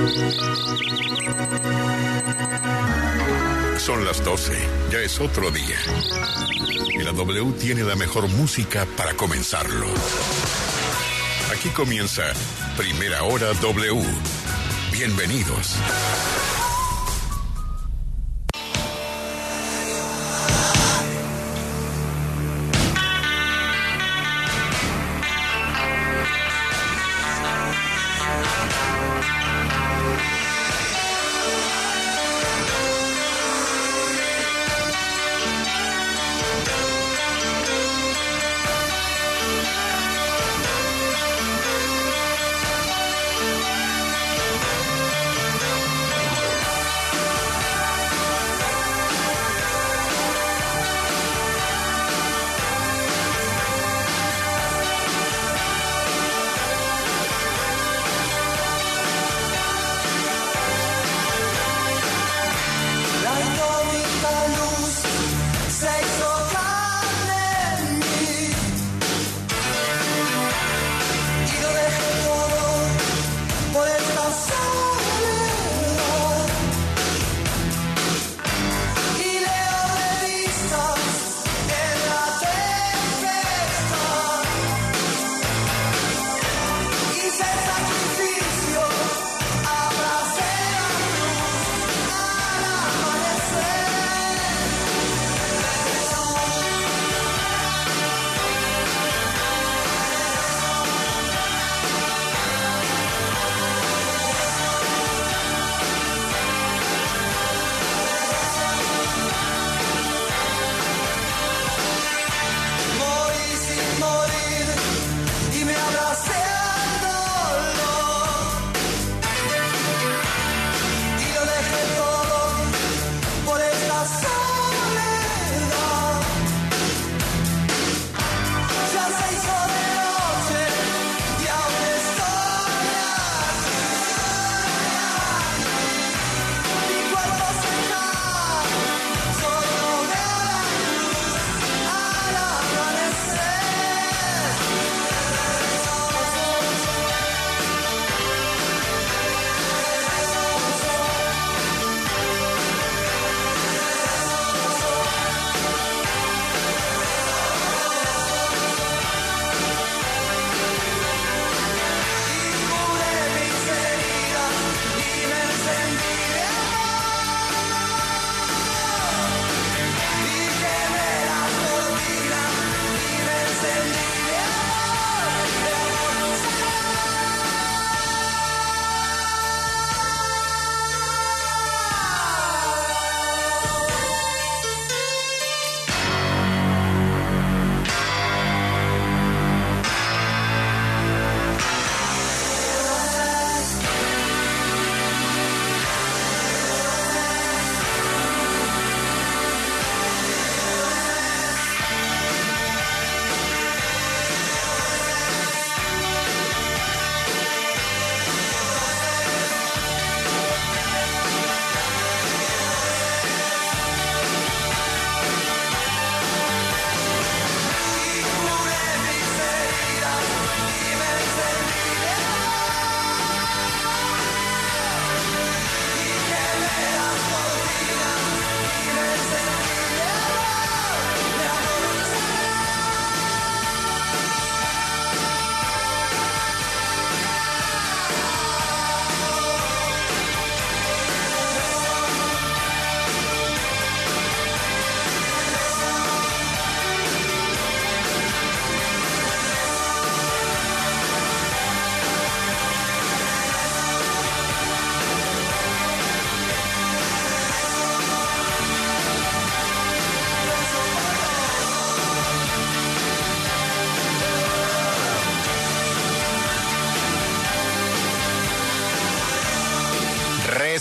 Son las 12, ya es otro día. Y la W tiene la mejor música para comenzarlo. Aquí comienza Primera Hora W. Bienvenidos.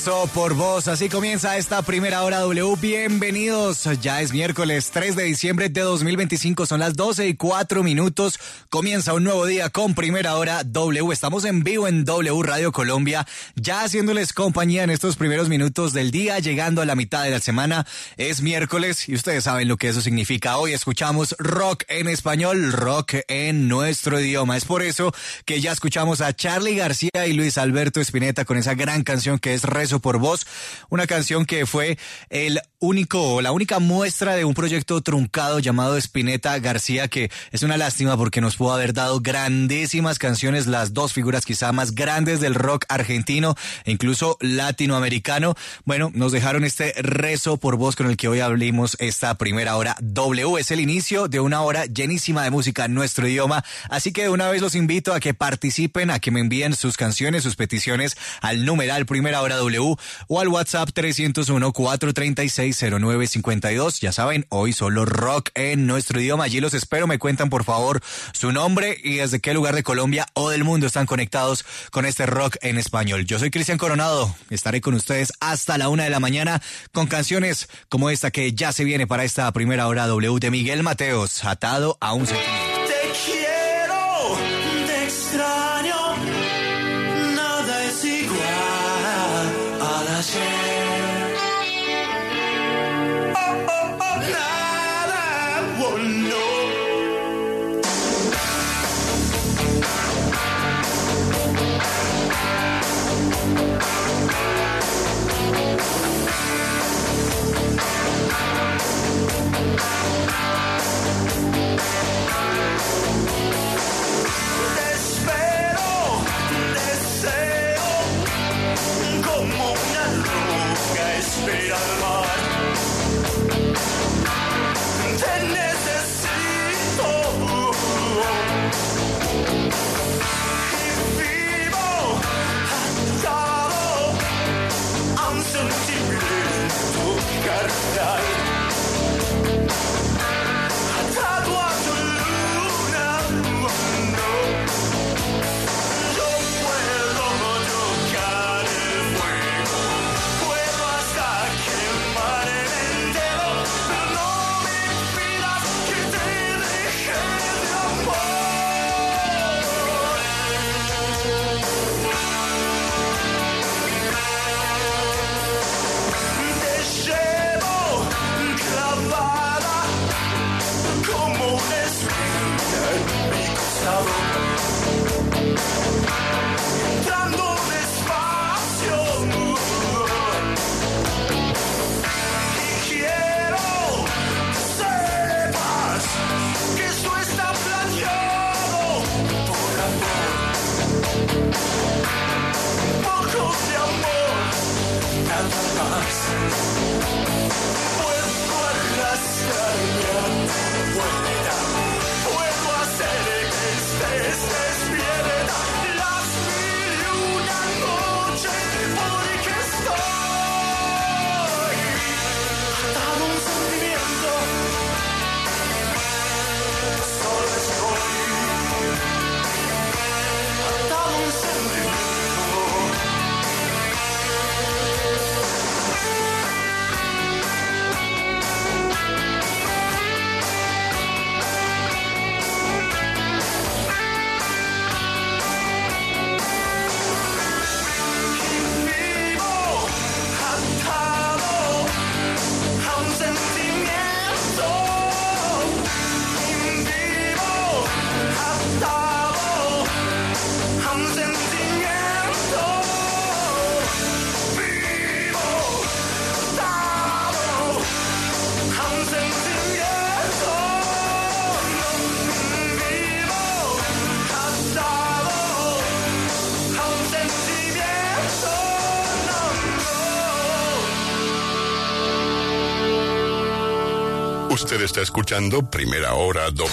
Rezo por vos. Así comienza esta primera hora W. Bienvenidos. Ya es miércoles 3 de diciembre de 2025. Son las 12:04. Comienza un nuevo día con primera hora W. Estamos en vivo en W Radio Colombia. Ya haciéndoles compañía en estos primeros minutos del día, llegando a la mitad de la semana. Es miércoles y ustedes saben lo que eso significa. Hoy escuchamos rock en español, rock en nuestro idioma. Es por eso que ya escuchamos a Charly García y Luis Alberto Spinetta con esa gran canción que es Rezo por vos, una canción que fue la única muestra de un proyecto truncado llamado Spinetta García, que es una lástima porque nos pudo haber dado grandísimas canciones, las dos figuras quizá más grandes del rock argentino e incluso latinoamericano. Bueno, nos dejaron este Rezo por vos con el que hoy abrimos esta primera hora W. Es el inicio de una hora llenísima de música en nuestro idioma, así que de una vez los invito a que participen, a que me envíen sus canciones, sus peticiones al numeral primera hora W o al WhatsApp 301-436-0952. Ya saben, hoy solo rock en nuestro idioma. Allí los espero. Me cuentan por favor su nombre y desde qué lugar de Colombia o del mundo están conectados con este rock en español. Yo soy Cristian Coronado. Estaré con ustedes hasta la 1 de la mañana con canciones como esta que ya se viene para esta primera hora W de Miguel Mateos, Atado a un sentimiento. Te quiero, te extraño. Usted está escuchando Primera Hora W.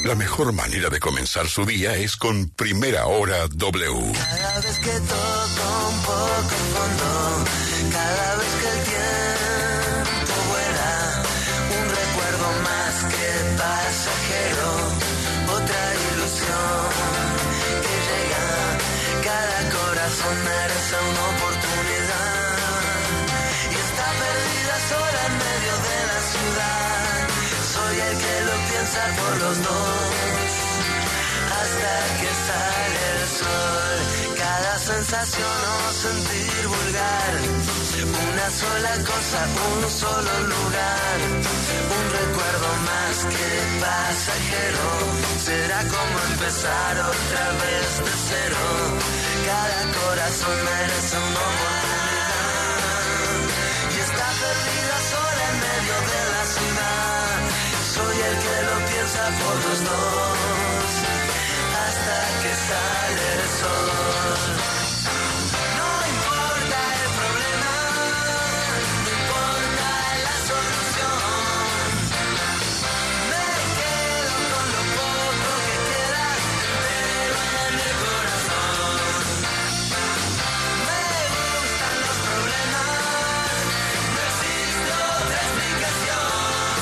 La mejor manera de comenzar su día es con Primera Hora W. Cada vez que toco un poco el fondo, cada vez que el tiempo vuela, un recuerdo más que pasajero, otra ilusión que llega. Cada corazón merece una oportunidad y está perdida sola en medio de la ciudad. Soy el que lo piensa por los dos hasta que sale el sol. Cada sensación o sentir vulgar, una sola cosa, un solo lugar, un recuerdo más que pasajero. Será como empezar otra vez de cero. Cada corazón merece una oportunidad y está perdida sola en medio de la ciudad. Soy el que lo piensa por los dos hasta que sale el sol. No importa el problema, no importa la solución. Me quedo con lo poco que queda, pero en el corazón. Me gustan los problemas, no existe otra explicación.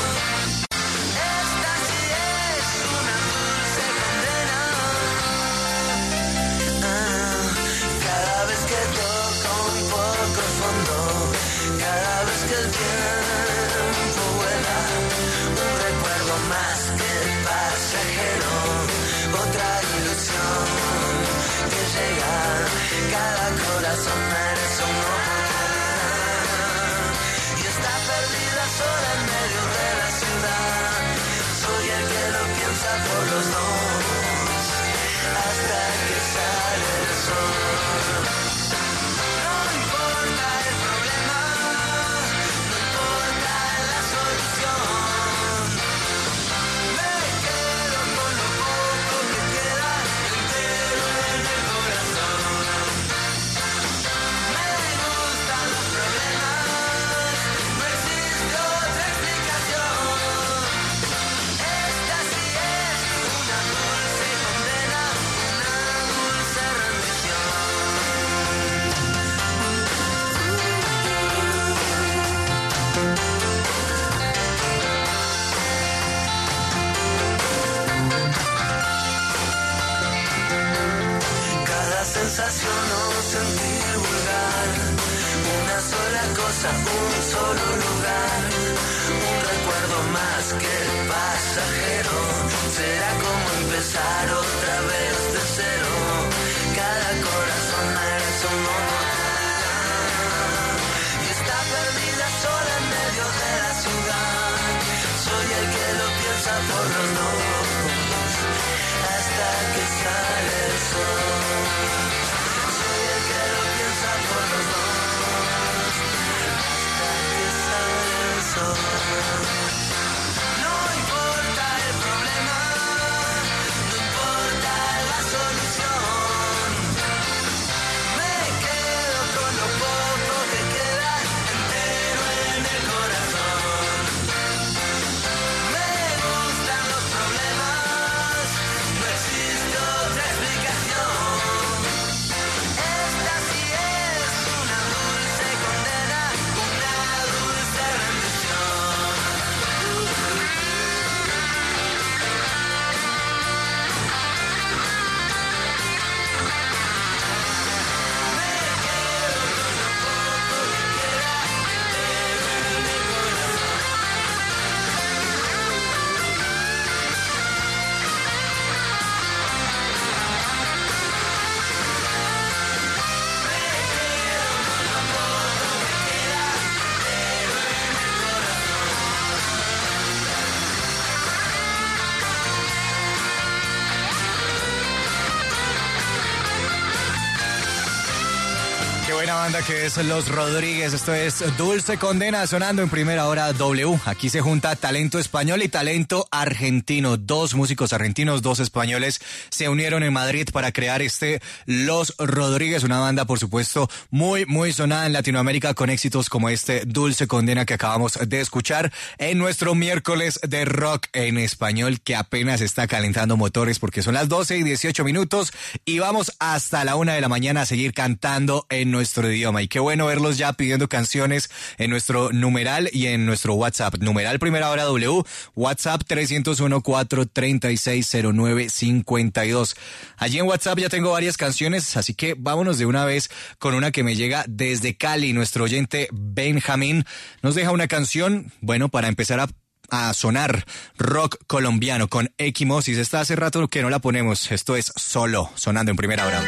Esta sí es una dulce condena. Cada vez que toco un poco el fondo, cada vez que el tiempo vuela, un recuerdo más que pasajero, otra ilusión que llega. Cada corazón merece una oportunidad y está perdida sola en medio de la ciudad. Soy el que lo piensa por los dos hasta que sale el sol. No importa el problema, no importa la solución. Me quedo con lo poco que queda entero en el corazón. Me gustan los problemas, no existe otra explicación. Esta sí es una dulce condena, una dulce rendición. Cada sensación o sentir vulgar, una sola cosa, un solo lugar, un recuerdo más que pasajero. Será como empezar otra vez de cero. Cada corazón merece una oportunidad y está perdida sola en medio de la ciudad. Soy el que lo piensa por los dos hasta que sale el sol. Soy el que lo piensa por los dos hasta que sale el sol. No importa el problema, no importa la solución. Me quedo con lo poco que queda entero en el corazón. Me gustan los problemas, no existe otra explicación. banda que es Los Rodríguez. Esto es Dulce Condena sonando en primera hora W. Aquí se junta talento español y talento argentino. Dos músicos argentinos, dos españoles se unieron en Madrid para crear Los Rodríguez, una banda por supuesto muy sonada en Latinoamérica con éxitos como Dulce Condena que acabamos de escuchar en nuestro miércoles de rock en español que apenas está calentando motores porque son las 12:18 y vamos hasta la 1 de la mañana a seguir cantando en nuestro idioma. Y qué bueno verlos ya pidiendo canciones en nuestro numeral y en nuestro WhatsApp. Numeral Primera Hora W, WhatsApp 301-436-0952. Allí en WhatsApp ya tengo varias canciones, así que vámonos de una vez con una que me llega desde Cali. Nuestro oyente Benjamín nos deja una canción, bueno, para empezar a sonar rock colombiano con Equimosis. Esta hace rato que no la ponemos. Esto es Solo, sonando en Primera Hora.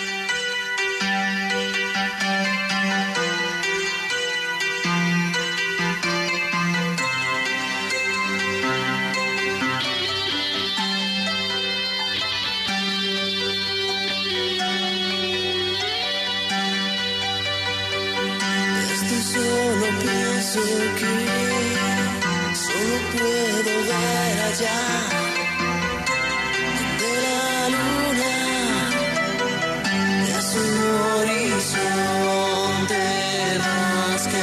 Solo pienso que solo puedo ver allá de la luna es un horizonte más que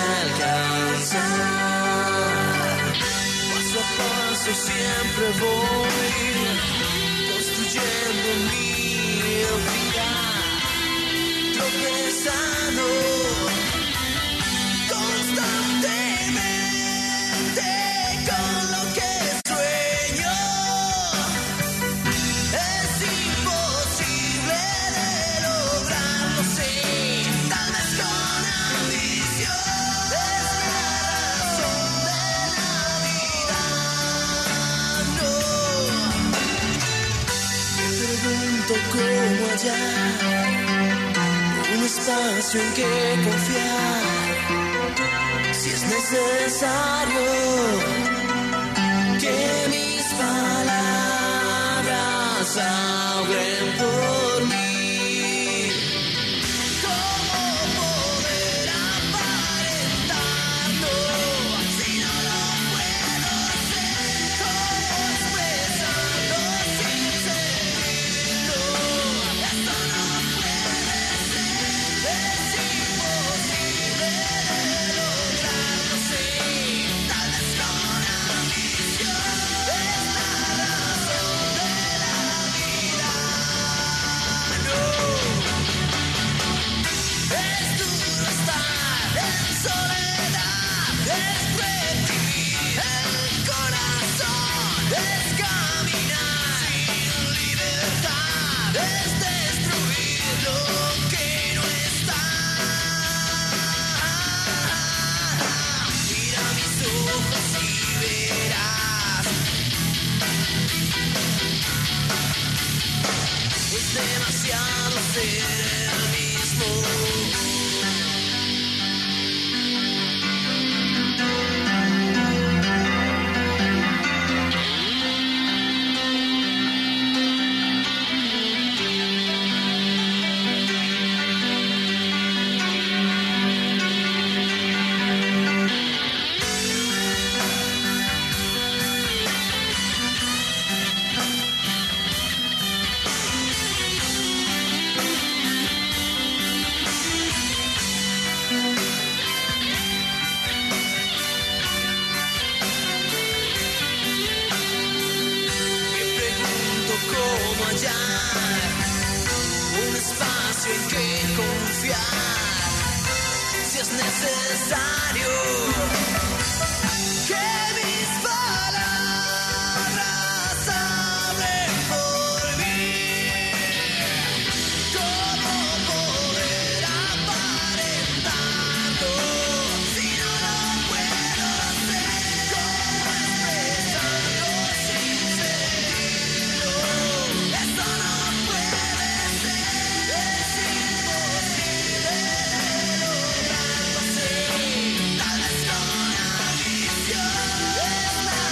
alcanzar. Paso a paso siempre voy construyendo mi vida, tropezando constantemente con lo que sueño. Es imposible de lograrlo, sí, tal vez con ambición. Es la razón de la vida, no. Me pregunto cómo hallar un espacio en que confiar. Si es necesario que mis palabras hablen por mí, ¿cómo poder aparentarlo si no lo puedo hacer? ¿Cómo expresarlo sin sentirlo? Esto no puede ser, es imposible de lograrlo, sí, tal vez con ambición. Es la razón de la vida, no. Es duro estar en soledad, es reprimir el corazón, es caminar sin libertad, es destruir lo que no está. Mira mis ojos y verás, es demasiado ser el mismo. Me pregunto cómo hallar un espacio en que confiar. Si es necesario que mis palabras hablen por mí, ¿cómo poder aparentarlo si no lo puedo hacer? ¿Cómo expresarlo sin sentirlo? Esto no puede ser, es imposible de lograrlo, sí, tal vez con ambición. Es la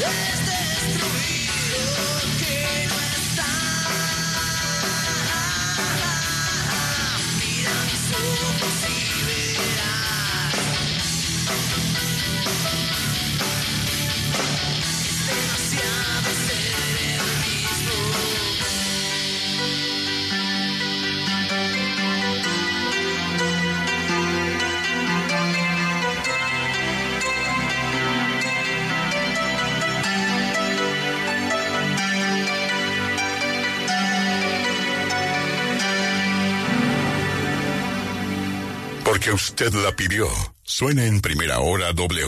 Porque usted la pidió. Suena en Primera Hora W.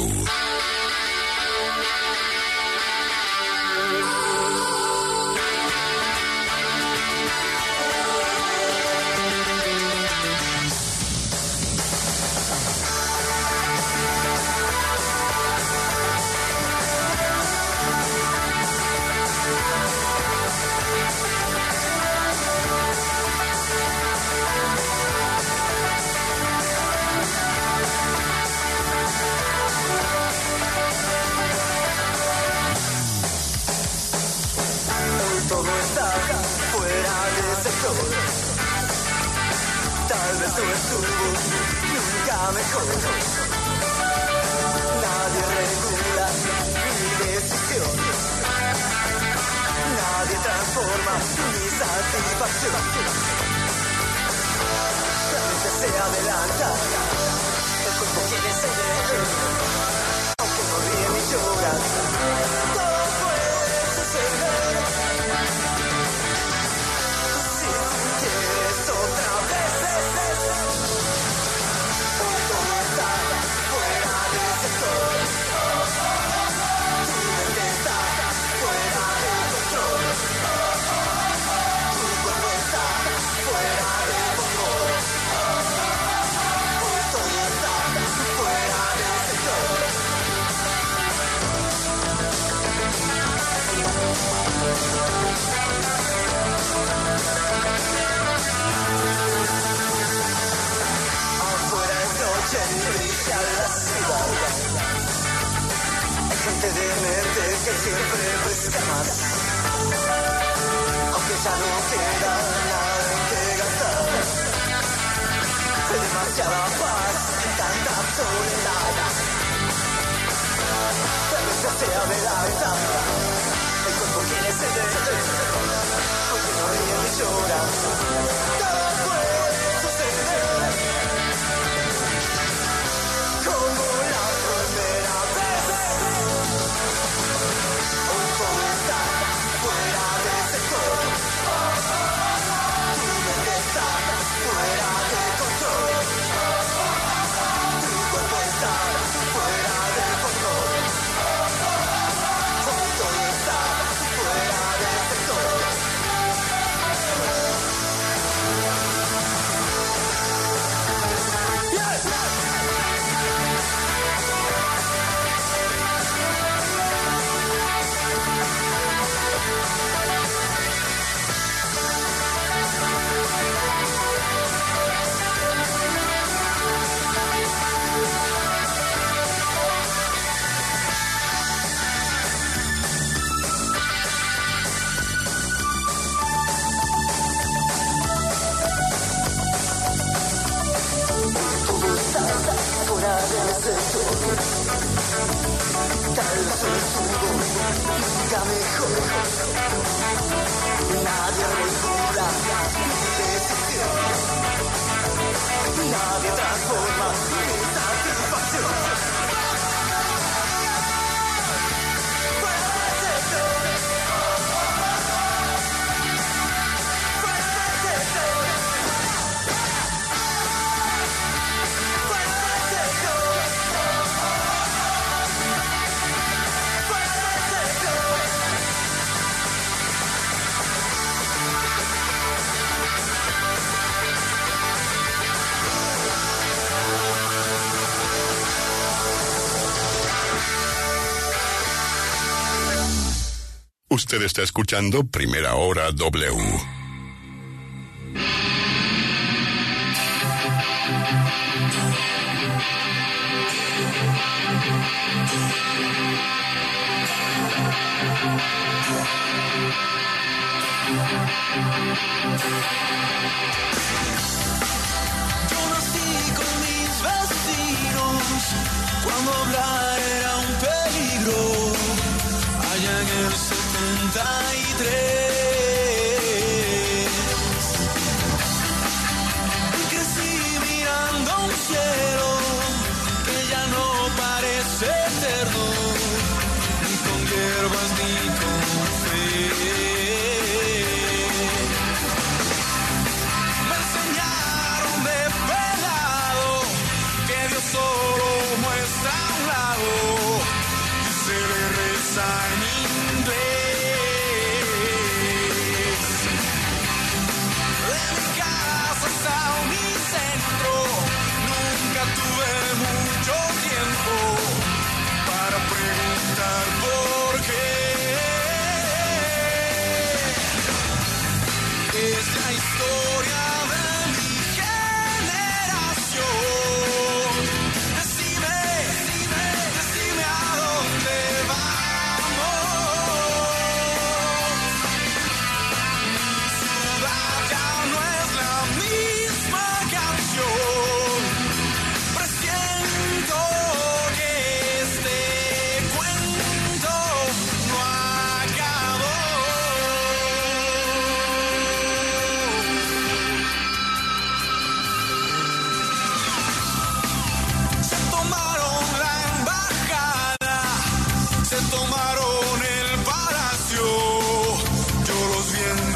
Usted está escuchando Primera Hora W. Yo nací con mis vecinos cuando hablar era un peligro, allá en el 73. Y crecí mirando un cielo que ya no parece eterno, ni con hierbas ni con fe. Me enseñaron de pelado que Dios solo muestra un lado y se le reza en inglés. De mi casa hasta Unicentro nunca tuve mucho tiempo para preguntar por qué. Es la historia de mi generación. Decime a dónde vamos. Mi ciudad ya no es la misma canción. Presiento que este cuento no acabó. Se tomaron la embajada, se tomaron el palacio, yo los vi en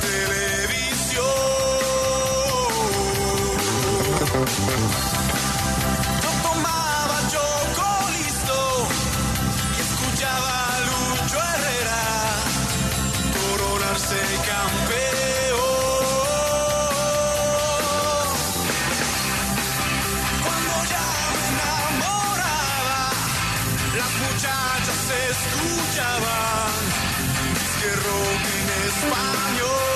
televisión. Yo tomaba Chocolisto y escuchaba a Lucho Herrera coronarse campeón. Cuando ya me enamoraba, las muchachas escuchaban disque rock en español.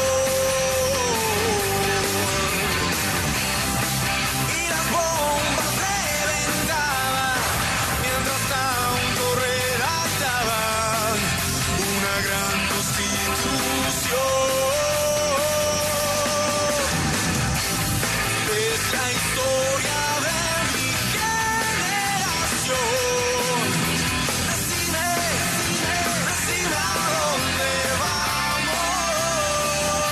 Y las bombas reventaban mientras tanto redactaban una gran constitución. Es la historia de mi generación. Decime a dónde vamos.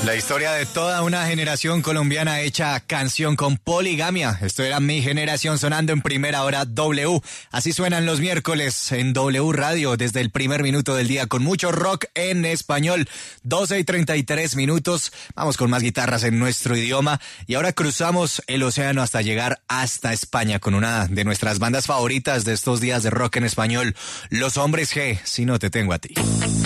La historia de toda una generación colombiana hecha canción con Poligamia. Esto era Mi Generación sonando en Primera Hora W. Así suenan los miércoles en W Radio desde el primer minuto del día con mucho rock en español. 12:33. Vamos con más guitarras en nuestro idioma y ahora cruzamos el océano hasta llegar hasta España con una de nuestras bandas favoritas de estos días de rock en español, Los Hombres G, Si no te tengo a ti.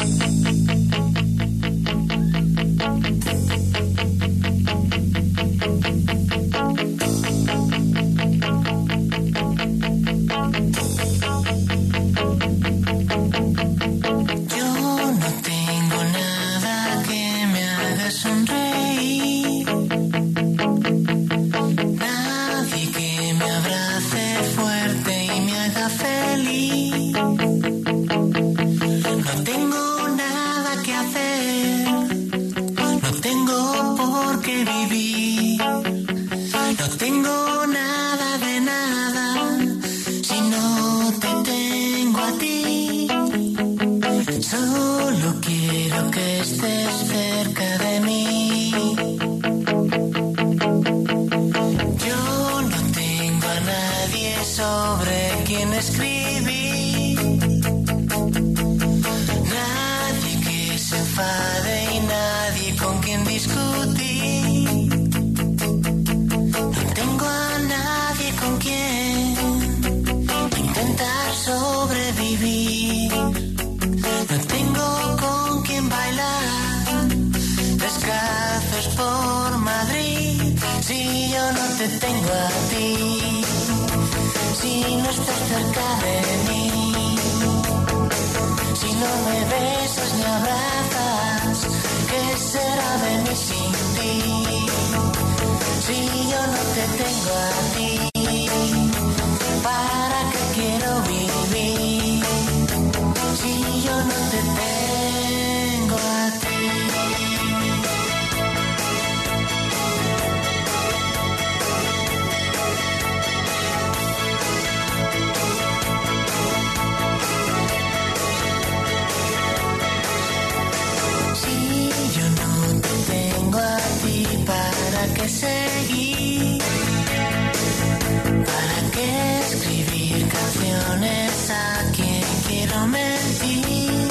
Tengo a ti, si no estás cerca de mí, si no me besas ni abrazas, ¿qué será de mí sin ti? Si yo no te tengo a ti, ¿para qué quiero vivir? Si yo no te tengo a ti. ¿Para qué seguir? ¿Para qué escribir canciones a quien quiero mentir?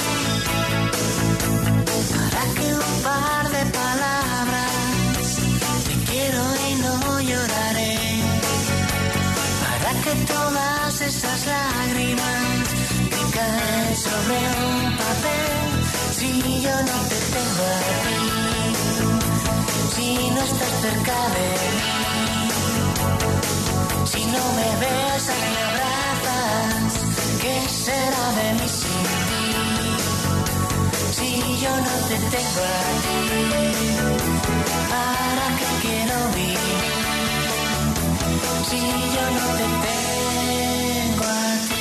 ¿Para qué un par de palabras? Te quiero y no lloraré. ¿Para qué todas esas lágrimas que caen sobre un papel? Si yo no te tengo a ti, si no estás cerca de mí, si no me besas ni abrazas, ¿qué será de mí sin ti? Si yo no te tengo a ti, ¿para qué quiero vivir? Si yo no te tengo a ti.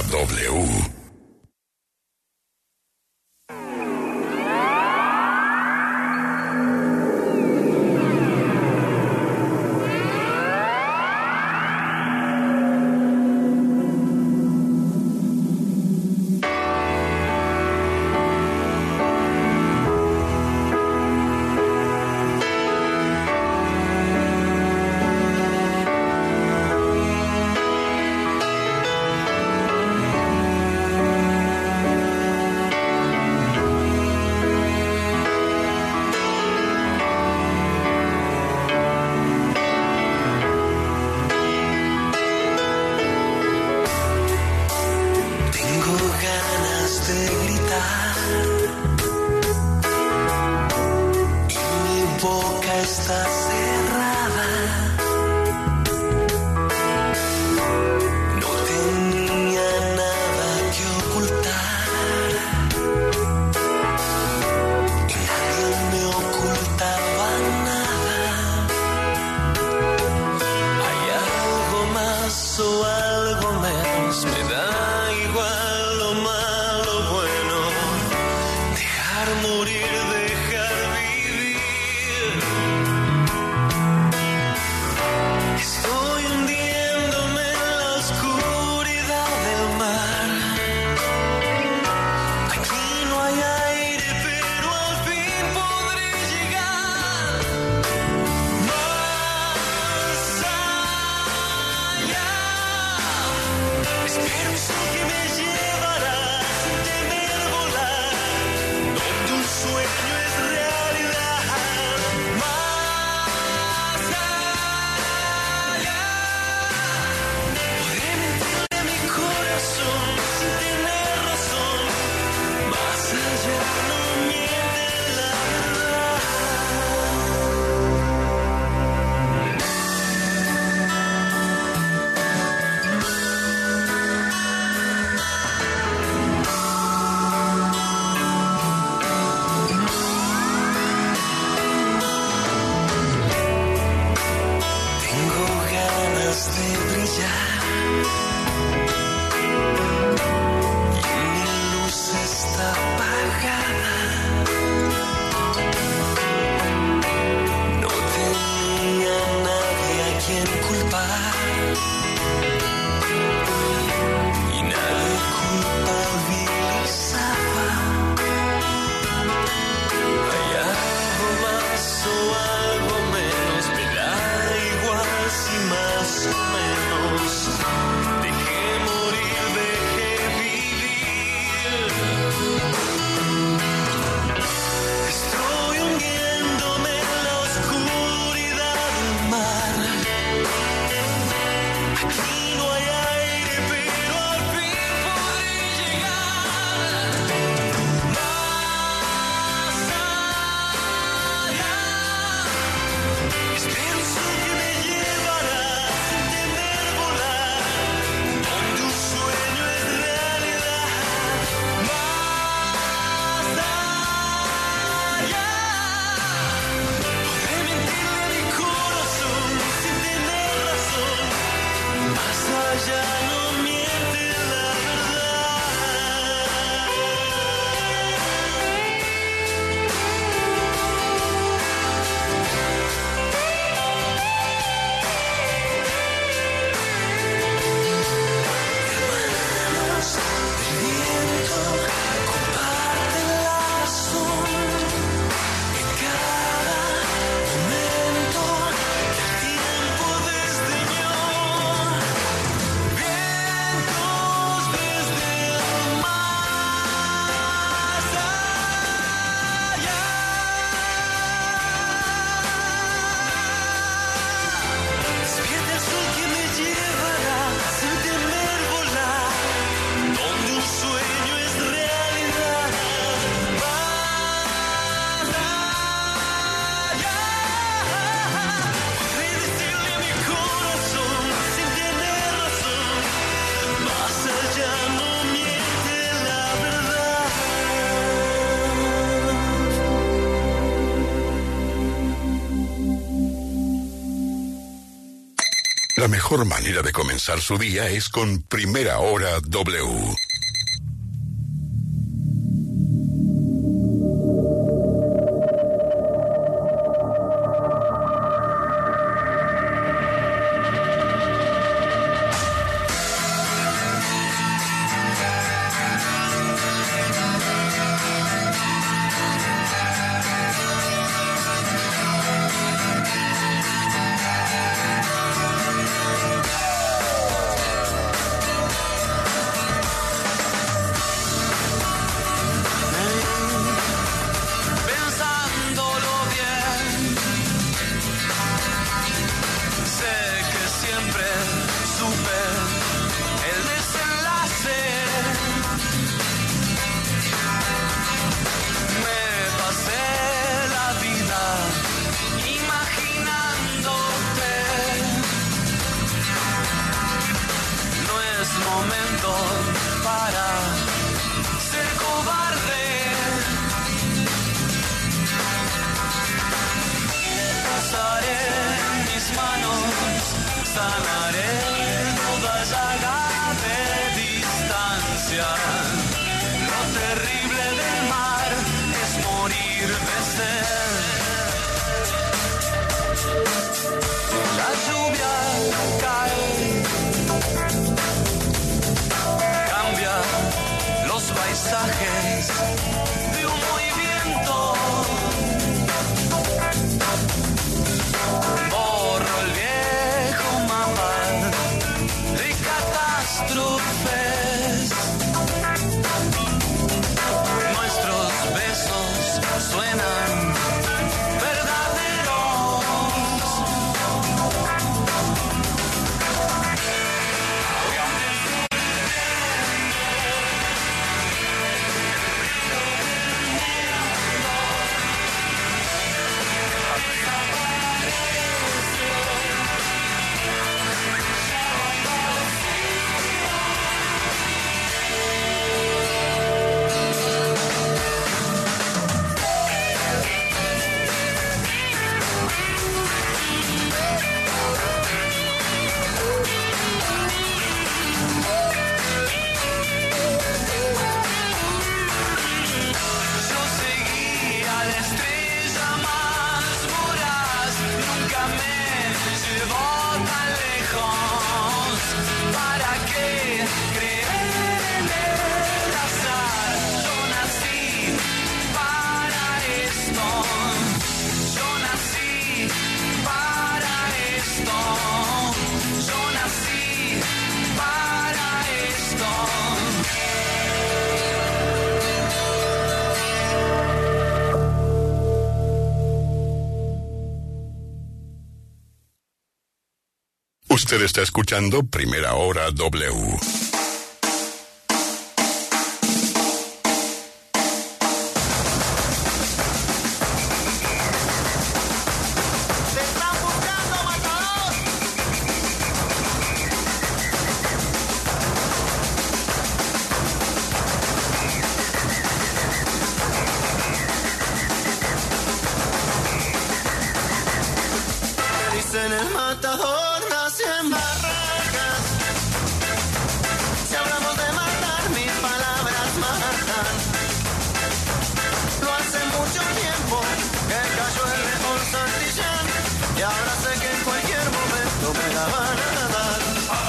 W. Espero La mejor manera de comenzar su día es con Primera Hora W. Usted está escuchando Primera Hora W. En el matador nacen barracas. Si hablamos de matar, mis palabras matan. No hace mucho tiempo que cayó el león Santillán, y ahora sé que en cualquier momento me la van a dar.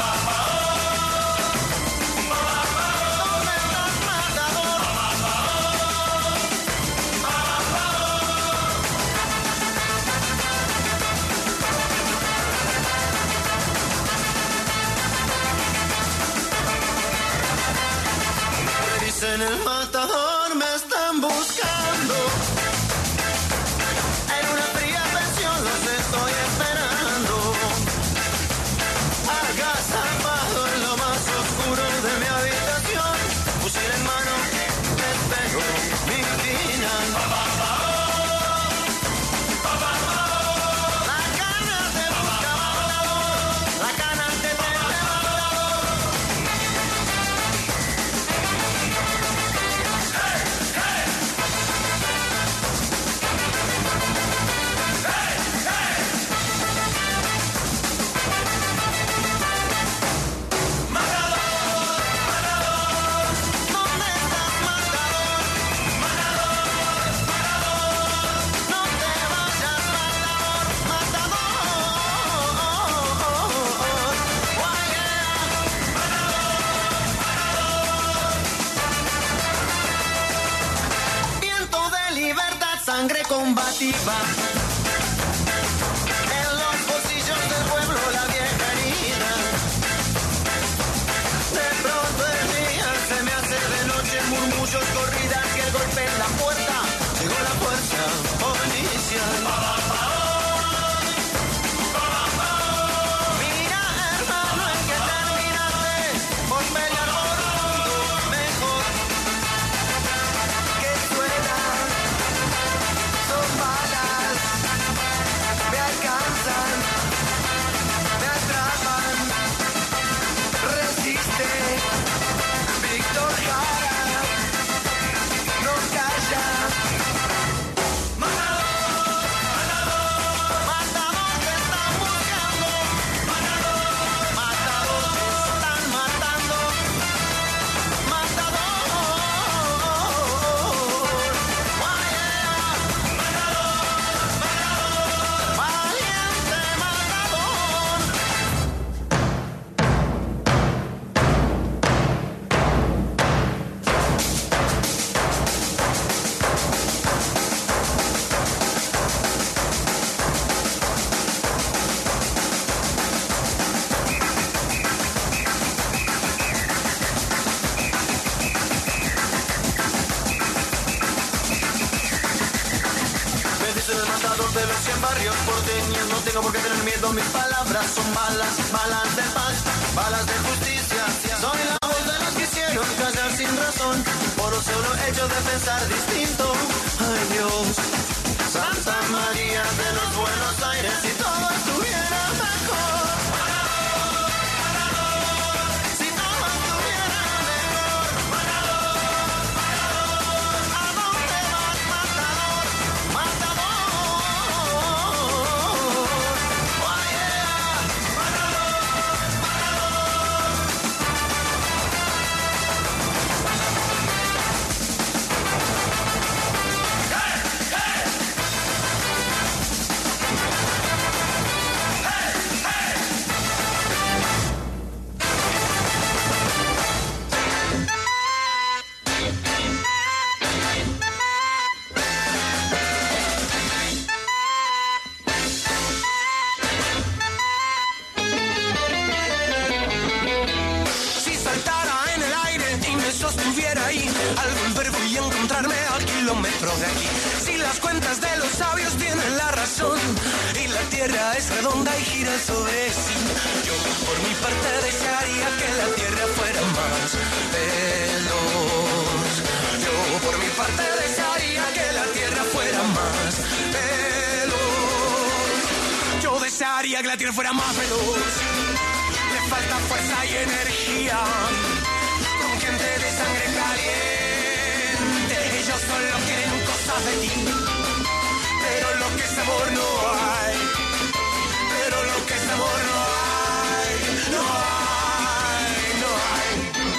¿Dónde estás, matador? En el matador me están buscando. En una fría pensión los estoy esperando. Agazapado en lo más oscuro de mi habitación, fusil en mano, espero mi final. La cana te busca, matador. La cana te matador. combativa. En los bolsillos del pueblo la vieja herida. De pronto el día se me hace de noche, murmullos, corridas y el golpe en la puerta. Llegó la fuerza policial. Mira, hermano, hay que terminarte por pelear por un mundo mejor. Que suenan, son balas, me alcanzan, me atrapan. Resiste, Víctor Jara, no calla. De los 100 barrios porteños, no tengo por qué tener miedo, mis palabras son balas, balas de paz, balas de justicia. Soy la voz de los que hicieron callar sin razón, por un solo hecho de pensar distinto. Ay Dios, Santa María de los Buenos Aires, si todo estuviera mejor. Si todo estuviera mejor. ¿A dónde vas, matador? Matador. Estuviera ahí, al volver voy a encontrarme a kilómetros de aquí. Si las cuentas de los sabios tienen la razón y la tierra es redonda y gira sobre sí, yo por mi parte desearía que la tierra fuera más veloz. Yo por mi parte desearía que la tierra fuera más veloz. Yo desearía que la tierra fuera más veloz. Le falta fuerza y energía. Gente de sangre caliente, ellos solo quieren cosas de ti, pero lo que es amor no hay, pero lo que es amor no hay, no hay, no hay.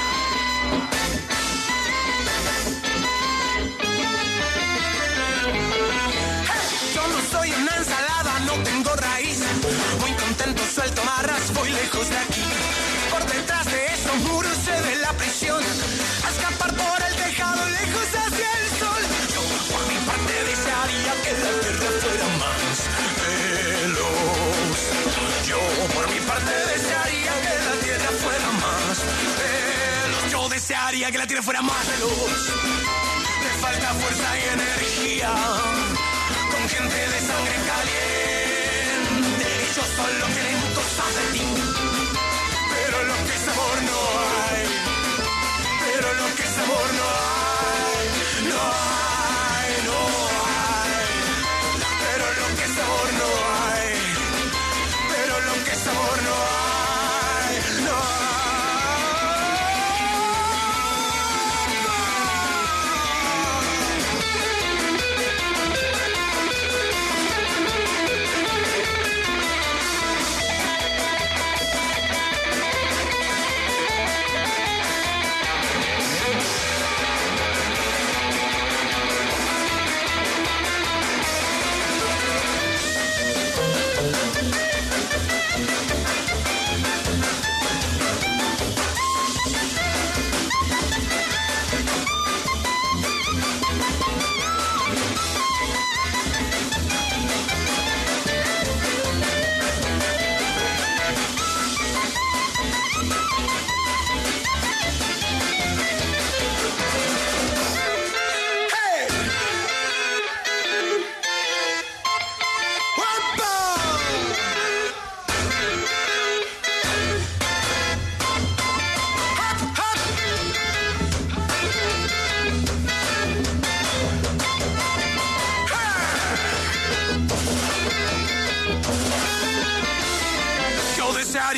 Hey, yo no soy una ensalada, no tengo raíz, muy contento, suelto marras, voy lejos de aquí. Por detrás de esos muros se ve la prisión, a escapar por el tejado lejos hacia el sol. Yo por mi parte desearía que la tierra fuera más veloz. Yo por mi parte desearía que la tierra fuera más veloz. Yo desearía que la tierra fuera más veloz. Le falta fuerza y energía, con gente de sangre caliente. Ellos solo quieren cosas de ti, pero lo que es amor no hay, pero lo que es amor no hay, no hay, no hay, pero lo que es amor no hay, pero lo que es amor no hay, no hay.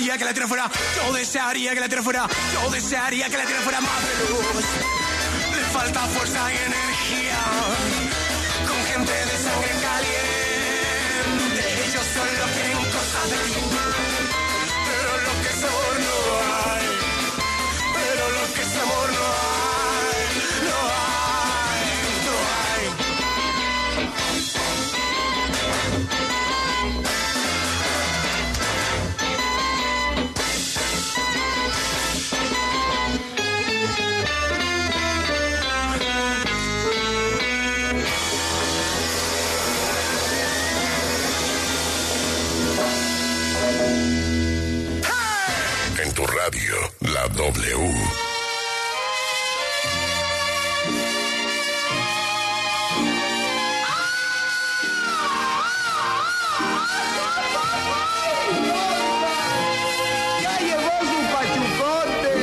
desearía que la tierra fuera, yo desearía que la tierra fuera, yo desearía que la tierra fuera más veloz. Le falta fuerza y energía, con gente de sangre caliente. Ellos solo quieren cosas de ti, pero lo que es amor no hay, pero lo que es amor no hay, no hay, no hay. En tu radio, la W. ¡Ya llegó su pachucote!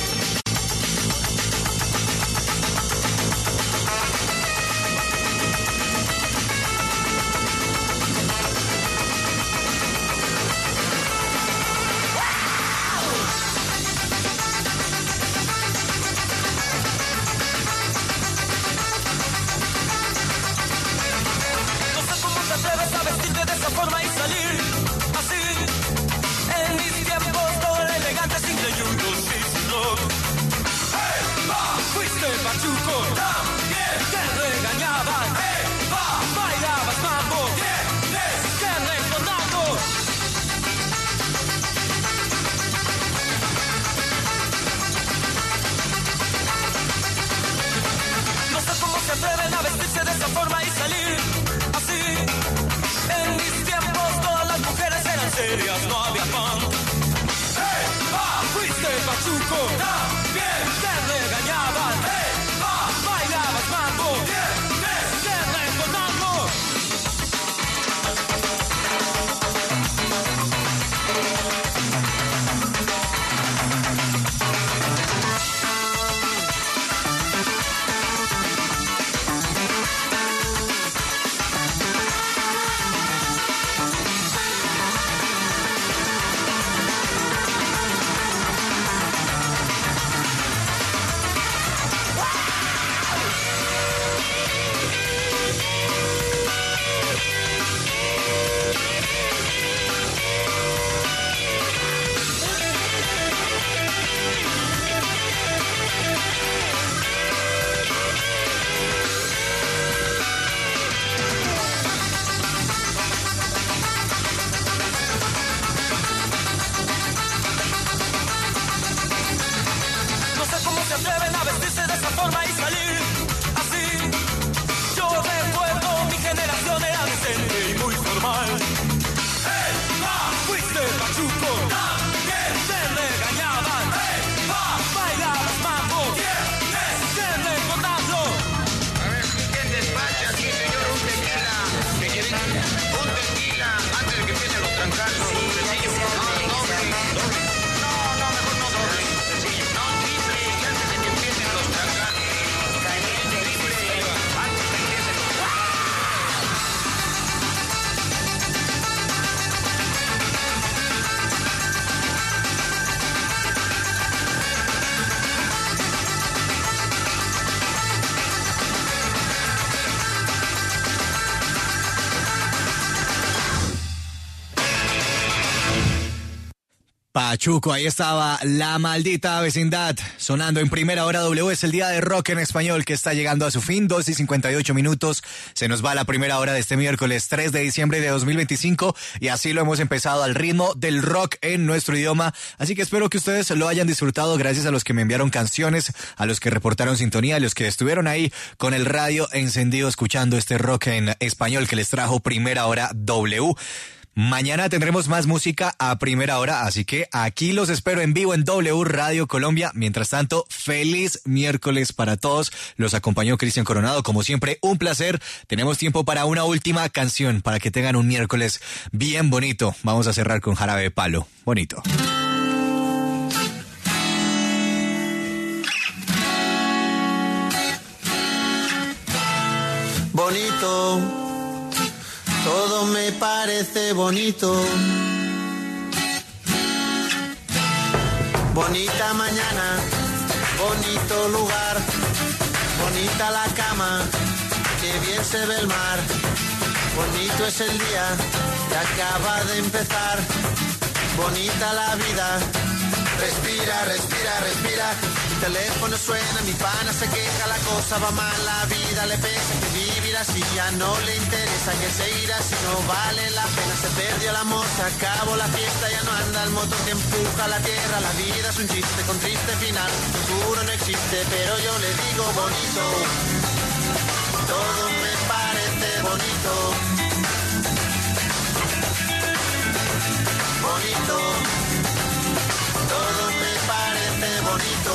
No sé cómo te atreves a vestirte de esa forma y salir así. En mis tiempos todo era elegante, sin creyudo, sin rock. ¡Hey, va! Fuiste pachuco, también te regañaban. ¡Hey, va! Bailabas mambo, tienes que recordarlo. No sé cómo se atreven a vestirse de esa forma y salir así. En mis tiempos todas las mujeres eran serias, no había pan. ¡Hey, va! Fuiste pachuco, también te regañaban. ¡Hey, va! Bailabas mambo, tienes que recordarlo. No sé cómo se atreven a vestirse de esa forma y salir así. Yo recuerdo mi generación era decente y muy formal. ¡Hey, va! Fuiste pachuco, también te regañaban. ¡Hey, va! Bailabas mambo, tienes que recordarlo. A ver, ¿quién despacha aquí, señor? Un tequila. Un tequila antes de que empiecen los trancazos. Sencillo. No, doble. No, mejor no doble. Sencillo. No, triple. Y antes de que empiecen los trancazos. Triple. Antes de que empiecen los Pachuco, ahí estaba La Maldita Vecindad, sonando en Primera Hora W. Es el día de rock en español que está llegando a su fin, 2:58. Se nos va la primera hora de este miércoles 3 de diciembre de 2025 y así lo hemos empezado al ritmo del rock en nuestro idioma. Así que espero que ustedes lo hayan disfrutado, gracias a los que me enviaron canciones, a los que reportaron sintonía, a los que estuvieron ahí con el radio encendido escuchando este rock en español que les trajo Primera Hora W. Mañana tendremos más música a primera hora, así que aquí los espero en vivo en W Radio Colombia. Mientras tanto, feliz miércoles para todos. Los acompañó Cristian Coronado, como siempre, un placer. Tenemos tiempo para una última canción para que tengan un miércoles bien bonito. Vamos a cerrar con Jarabe de Palo. Bonito. Bonito. Todo me parece bonito. Bonita mañana, bonito lugar, bonita la cama, que bien se ve el mar. Bonito es el día que acaba de empezar, bonita la vida. Respira, respira, respira. Mi teléfono suena, mi pana se queja, la cosa va mal, la vida le pesa, que vivir así ya no le interesa, que se irá si no vale la pena. Se perdió el amor, se acabó la fiesta, ya no anda el motor que empuja la tierra. La vida es un chiste con triste final, futuro no existe, pero yo le digo bonito. Todo me parece bonito. Bonito. Todo me parece bonito.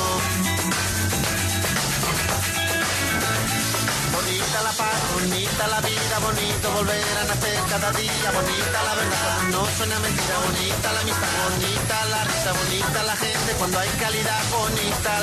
Bonita la paz, bonita la vida, bonito volver a nacer cada día. Bonita la verdad, no suena mentira. Bonita la amistad, bonita la risa, bonita la gente cuando hay calidad. Bonita